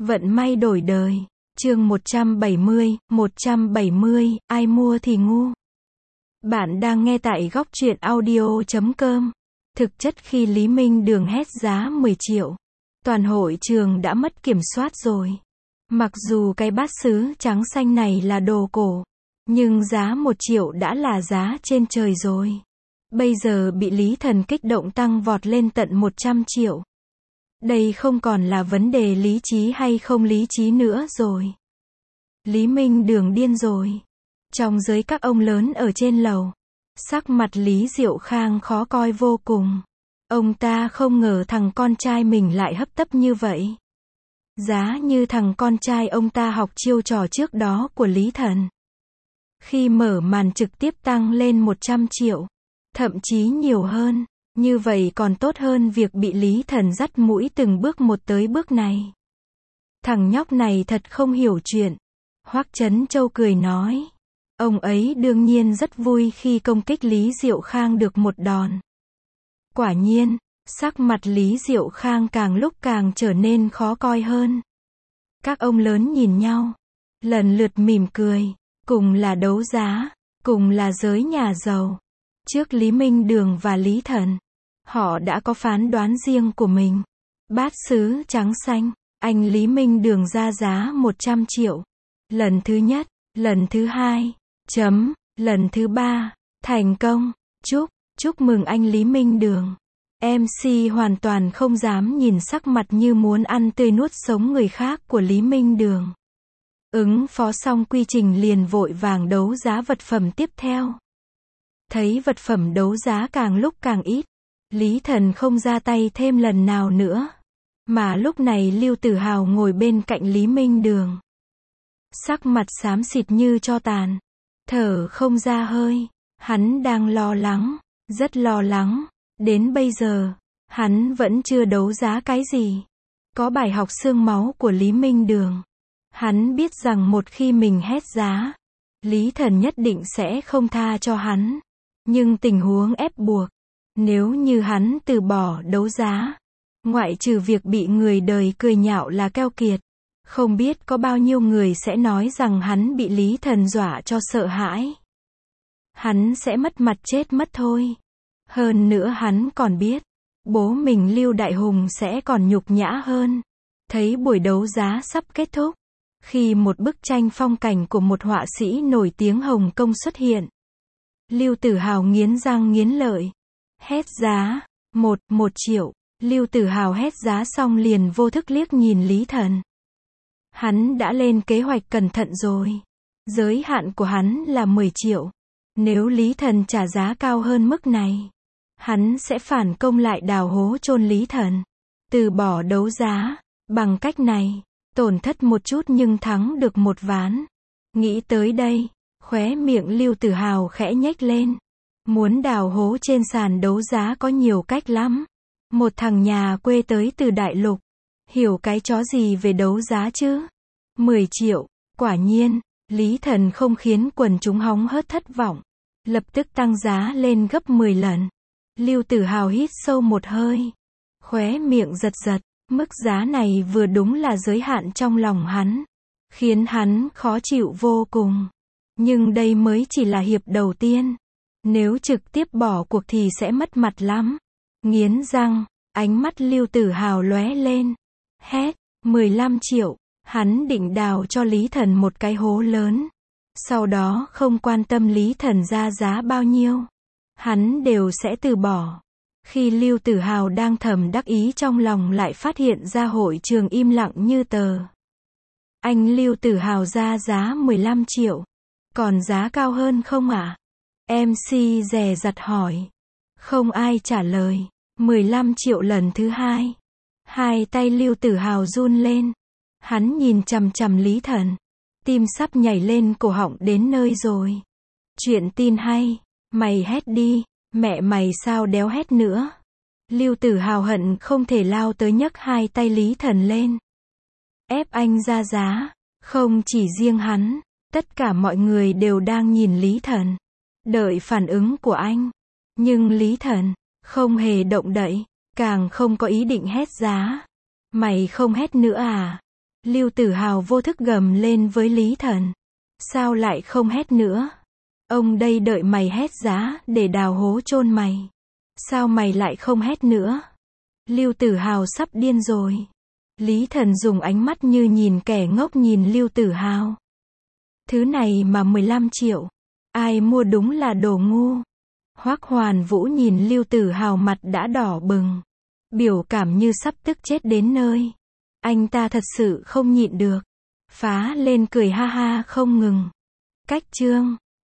Vận may đổi đời. Chương 170, ai mua thì ngu. Bạn đang nghe tại góc truyện audio.com. Thực chất khi Lý Minh Đường hét giá 10 triệu, toàn hội trường đã mất kiểm soát rồi. Mặc dù cái bát sứ trắng xanh này là đồ cổ, nhưng giá 1 triệu đã là giá trên trời rồi. Bây giờ bị Lý Thần kích động tăng vọt lên tận 100 triệu. Đây không còn là vấn đề lý trí hay không lý trí nữa rồi. Lý Minh Đường điên rồi. Trong giới các ông lớn ở trên lầu, sắc mặt Lý Diệu Khang khó coi vô cùng. Ông ta không ngờ thằng con trai mình lại hấp tấp như vậy. Giá như thằng con trai ông ta học chiêu trò trước đó của Lý Thần. Khi mở màn trực tiếp tăng lên 100 triệu, thậm chí nhiều hơn. Như vậy còn tốt hơn việc bị Lý Thần dắt mũi từng bước một tới bước này. Thằng nhóc này thật không hiểu chuyện. Hoắc Chấn Châu cười nói. Ông ấy đương nhiên rất vui khi công kích Lý Diệu Khang được một đòn. Quả nhiên, sắc mặt Lý Diệu Khang càng lúc càng trở nên khó coi hơn. Các ông lớn nhìn nhau, lần lượt mỉm cười. Cùng là đấu giá, cùng là giới nhà giàu. Trước Lý Minh Đường và Lý Thần, họ đã có phán đoán riêng của mình. Bát sứ trắng xanh, anh Lý Minh Đường ra giá 100 triệu. Lần thứ nhất, lần thứ hai, lần thứ ba, thành công. Chúc mừng anh Lý Minh Đường. MC hoàn toàn không dám nhìn sắc mặt như muốn ăn tươi nuốt sống người khác của Lý Minh Đường. Ứng phó xong quy trình liền vội vàng đấu giá vật phẩm tiếp theo. Thấy vật phẩm đấu giá càng lúc càng ít, Lý Thần không ra tay thêm lần nào nữa. Mà lúc này Lưu Tử Hào ngồi bên cạnh Lý Minh Đường. Sắc mặt xám xịt như tro tàn. Thở không ra hơi. Hắn đang lo lắng. Rất lo lắng. Đến bây giờ, hắn vẫn chưa đấu giá cái gì. Có bài học xương máu của Lý Minh Đường. Hắn biết rằng một khi mình hét giá, Lý Thần nhất định sẽ không tha cho hắn. Nhưng tình huống ép buộc, nếu như hắn từ bỏ đấu giá, ngoại trừ việc bị người đời cười nhạo là keo kiệt, không biết có bao nhiêu người sẽ nói rằng hắn bị Lý Thần dọa cho sợ hãi. Hắn sẽ mất mặt chết mất thôi. Hơn nữa hắn còn biết, bố mình Lưu Đại Hùng sẽ còn nhục nhã hơn. Thấy buổi đấu giá sắp kết thúc, khi một bức tranh phong cảnh của một họa sĩ nổi tiếng Hồng Kông xuất hiện, Lưu Tử Hào nghiến răng nghiến lợi. Hét giá, 1 triệu. Lưu Tử Hào hét giá xong liền vô thức liếc nhìn Lý Thần. Hắn đã lên kế hoạch cẩn thận rồi. Giới hạn của hắn là 10 triệu. Nếu Lý Thần trả giá cao hơn mức này, hắn sẽ phản công lại đào hố chôn Lý Thần. Từ bỏ đấu giá. Bằng cách này, tổn thất một chút nhưng thắng được một ván. Nghĩ tới đây, khóe miệng Lưu Tử Hào khẽ nhếch lên. Muốn đào hố trên sàn đấu giá có nhiều cách lắm. Một thằng nhà quê tới từ Đại Lục, hiểu cái chó gì về đấu giá chứ? 10 triệu, quả nhiên, Lý Thần không khiến quần chúng hóng hớt thất vọng. Lập tức tăng giá lên gấp 10 lần. Lưu Tử Hào hít sâu một hơi. Khóe miệng giật giật, mức giá này vừa đúng là giới hạn trong lòng hắn. Khiến hắn khó chịu vô cùng. Nhưng đây mới chỉ là hiệp đầu tiên. Nếu trực tiếp bỏ cuộc thì sẽ mất mặt lắm. Nghiến răng, ánh mắt Lưu Tử Hào lóe lên. Hét, 15 triệu. Hắn định đào cho Lý Thần một cái hố lớn. Sau đó không quan tâm Lý Thần ra giá bao nhiêu, hắn đều sẽ từ bỏ. Khi Lưu Tử Hào đang thầm đắc ý trong lòng lại phát hiện ra hội trường im lặng như tờ. Anh Lưu Tử Hào ra giá 15 triệu. Còn giá cao hơn không ạ? MC dè dặt hỏi. Không ai trả lời. 15 triệu lần thứ hai. Hai tay Lưu Tử Hào run lên. Hắn nhìn chằm chằm Lý Thần. Tim sắp nhảy lên cổ họng đến nơi rồi. Chuyện tin hay. Mày hét đi. Mẹ mày sao đéo hét nữa. Lưu Tử Hào hận không thể lao tới nhấc hai tay Lý Thần lên. Ép anh ra giá. Không chỉ riêng hắn. Tất cả mọi người đều đang nhìn Lý Thần. Đợi phản ứng của anh. Nhưng Lý Thần không hề động đậy. Càng không có ý định hét giá. Mày không hét nữa à? Lưu Tử Hào vô thức gầm lên với Lý Thần. Sao lại không hét nữa? Ông đây đợi mày hét giá để đào hố chôn mày. Sao mày lại không hét nữa? Lưu Tử Hào sắp điên rồi. Lý Thần dùng ánh mắt như nhìn kẻ ngốc nhìn Lưu Tử Hào. Thứ này mà 15 triệu. Ai mua đúng là đồ ngu. Hoắc Hoàn Vũ nhìn Lưu Tử Hào mặt đã đỏ bừng. Biểu cảm như sắp tức chết đến nơi. Anh ta thật sự không nhịn được. Phá lên cười ha ha không ngừng. Cách chương